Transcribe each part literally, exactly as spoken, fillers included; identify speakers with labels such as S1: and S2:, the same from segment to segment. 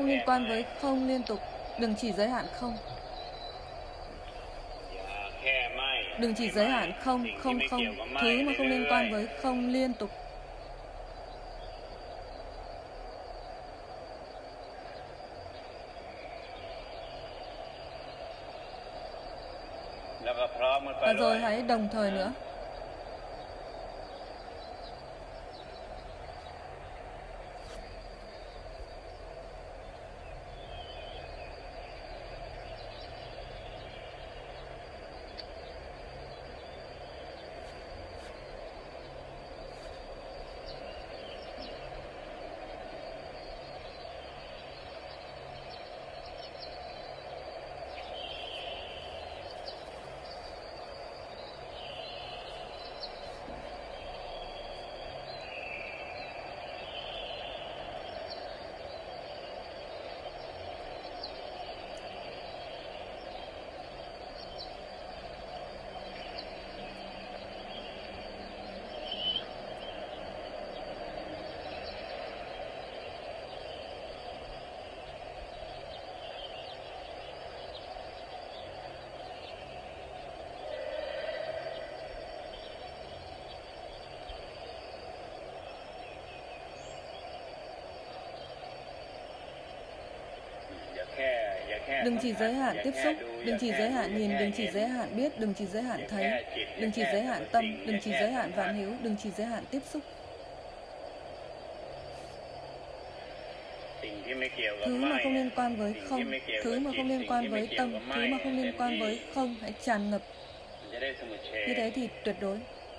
S1: không liên quan với không liên tục. Đừng chỉ giới hạn không. Đừng chỉ giới hạn không, không, không. Thứ mà không liên quan với không liên tục. Và rồi hãy đồng thời nữa. Đừng chỉ giới hạn tiếp xúc, đừng chỉ giới hạn nhìn, đừng chỉ giới hạn biết, đừng chỉ giới hạn thấy, đừng chỉ giới hạn tâm, đừng chỉ giới hạn vạn hữu, đừng chỉ giới hạn tiếp xúc. Thứ mà không liên quan với không, thứ mà không liên quan với tâm, thứ mà không liên quan với không, hãy tràn ngập. Như thế thì tuyệt đối.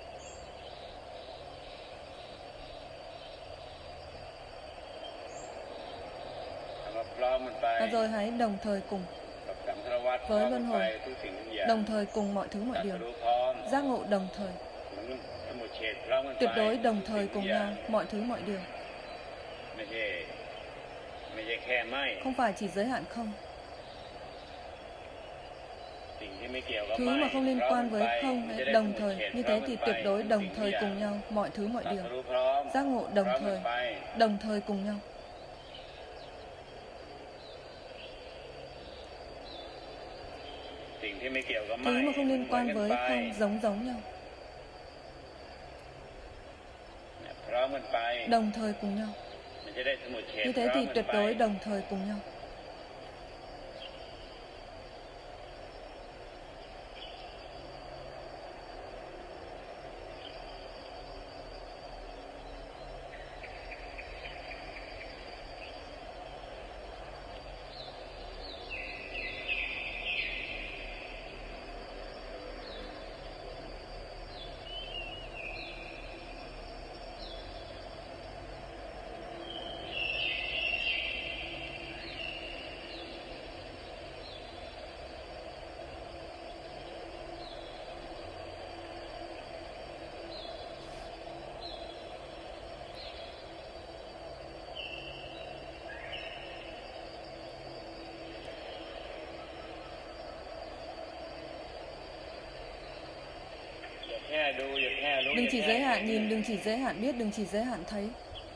S1: Và rồi hãy đồng thời cùng với luân hồi, đồng thời cùng mọi thứ mọi điều, giác ngộ đồng thời, tuyệt đối đồng thời cùng nhau, mọi thứ mọi điều. Không phải chỉ giới hạn không. Thứ mà không liên quan với không, hãy đồng thời, như thế thì tuyệt đối đồng thời cùng nhau, mọi thứ mọi điều, giác ngộ đồng thời, đồng thời cùng nhau. Thứ mà không liên quan với không giống giống nhau, đồng thời cùng nhau. Như thế thì tuyệt đối đồng thời cùng nhau. Đừng chỉ giới hạn nhìn, đừng chỉ giới hạn biết, đừng chỉ giới hạn thấy.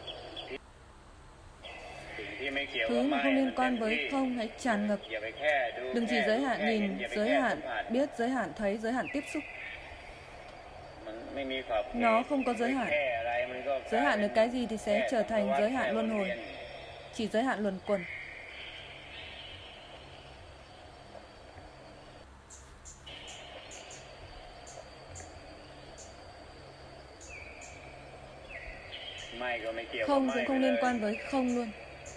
S1: Thứ mà không liên quan với không, hãy tràn ngập. Đừng chỉ giới hạn nhìn, giới hạn biết, giới hạn thấy, giới hạn tiếp xúc. Nó không có giới hạn. Giới hạn được cái gì thì sẽ trở thành giới hạn luân hồi, chỉ giới hạn luẩn quẩn. Không cũng không liên quan với không luôn.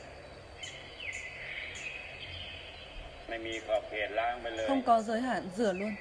S1: Không có giới hạn rửa luôn.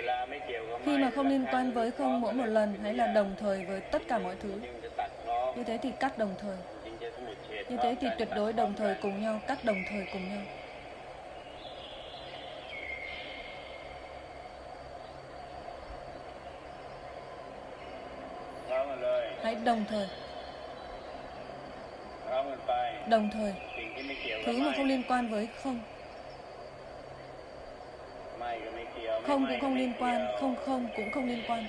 S1: Khi mà không liên quan với không mỗi một lần, hãy là đồng thời với tất cả mọi thứ. Như thế thì cắt đồng thời. Như thế thì tuyệt đối đồng thời cùng nhau, cắt đồng thời cùng nhau. Hãy đồng thời. Đồng thời. Thứ mà không liên quan với không. Không cũng không liên quan, không không cũng không liên quan.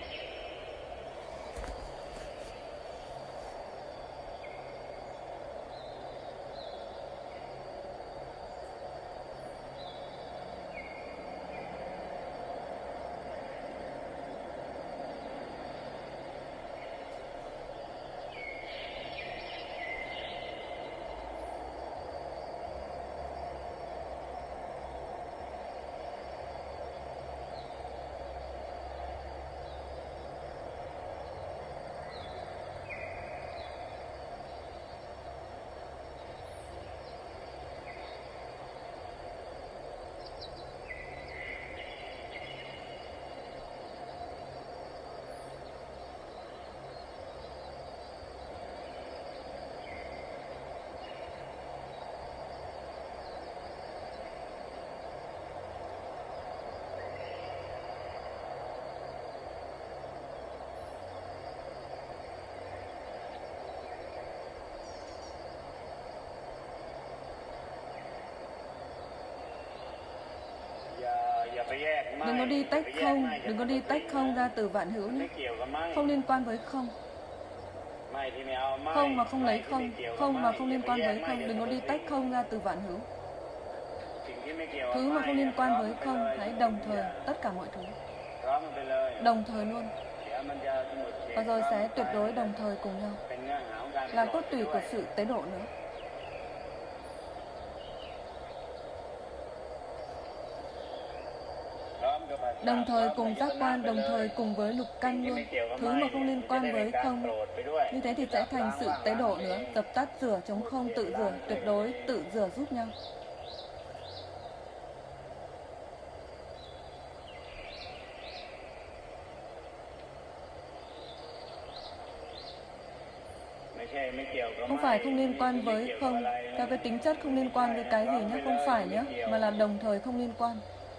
S1: Đừng có đi tách không, đừng có đi tách không ra từ vạn hữu nhé. Không liên quan với không. Không mà không lấy không, không mà không liên quan với không. Đừng có đi tách không ra từ vạn hữu. Thứ mà không liên quan với không, hãy đồng thời tất cả mọi thứ. Đồng thời luôn. Và rồi sẽ tuyệt đối đồng thời cùng nhau. Là cốt tủy của sự tế độ nữa. Đồng thời cùng giác quan, đồng thời cùng với lục căn luôn. Thứ mà không liên quan với không. Như thế thì sẽ thành sự tế độ nữa. Dập tắt, rửa, chống không, tự rửa, tuyệt đối, tự rửa giúp nhau. Không phải không liên quan với không. Theo cái tính chất không liên quan với cái gì nhé. Không phải nhé. Mà là đồng thời không liên quan.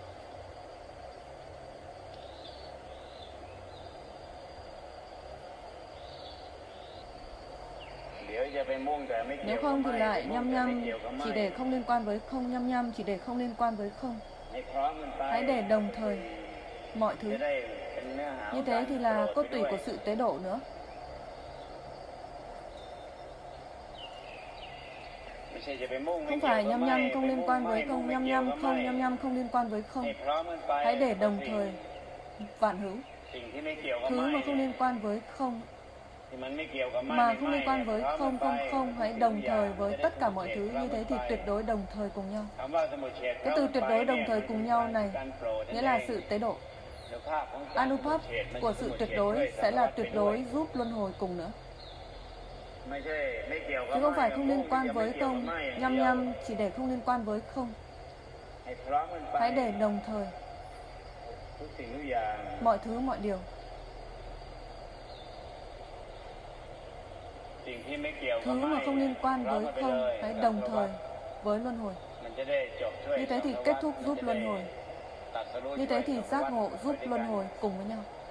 S1: Nếu không thì lại nhăm nhăm chỉ để không liên quan với không, nhăm nhăm chỉ để không liên quan với không. Hãy để đồng thời mọi thứ. Như thế thì là cốt tủy của sự tế độ nữa. Không phải nhăm nhăm không liên quan với không, nhăm nhăm không, nhăm nhăm không liên quan với không. Hãy để đồng thời vạn hữu. Thứ mà không liên quan với không, mà không liên quan với không không không, hãy đồng thời với tất cả mọi thứ. Như thế thì tuyệt đối đồng thời cùng nhau. Cái từ tuyệt đối đồng thời cùng nhau này nghĩa là sự tế độ. Anupap của sự tuyệt đối sẽ là tuyệt đối giúp luân hồi cùng nữa. Chứ không phải không liên quan với không, nhăm nhăm chỉ để không liên quan với không. Hãy để đồng thời mọi thứ mọi điều. Thứ mà không liên quan với không, hãy đồng thời với luân hồi. Như thế thì kết thúc giúp luân hồi. Như thế thì giác ngộ giúp luân hồi cùng với nhau.